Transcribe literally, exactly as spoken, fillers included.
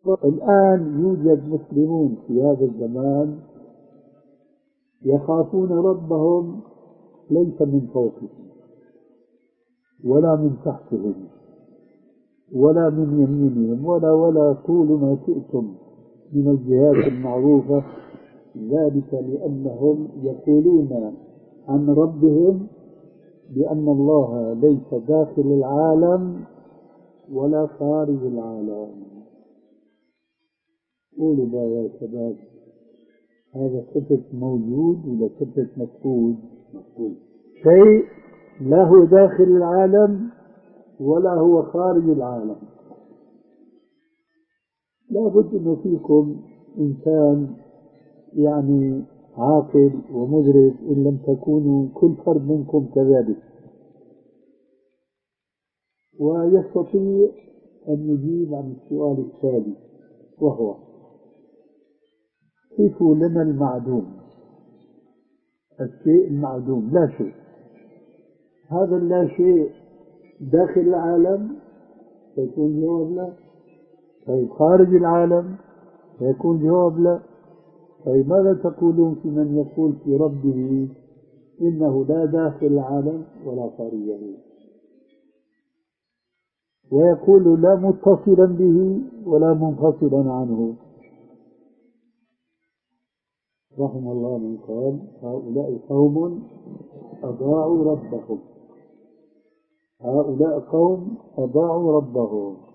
الآن يوجد مسلمون في هذا الزمان يخافون ربهم ليس من فوقهم ولا من تحتهم ولا من يمينهم ولا ولا قولوا ما شئتم من الجهات المعروفة، ذلك لأنهم يقولون عن ربهم بأن الله ليس داخل العالم ولا خارج العالم. قولوا بقى يا شباب، هذا صفة موجود ولا صفة مفقود؟ مفقود. شيء لا هو داخل العالم ولا هو خارج العالم. لا بد أن فيكم إنسان يعني عاقل ومدرك، إن لم تكونوا كل فرد منكم كذلك، ويستطيع أن يجيب عن السؤال التالي، وهو: صفوا لنا المعدوم، الشيء المعدوم، لا شيء. هذا اللا شيء داخل العالم فيكون جواب لا، طيب خارج العالم فيكون جواب لا. طيب ماذا تقولون في من يقول في ربه إنه لا داخل العالم ولا خارجه، ويقول لا متصلا به ولا منفصلا عنه؟ رحم الله من قال: هؤلاء قوم أضاعوا ربهم، هؤلاء قوم أضاعوا ربهم.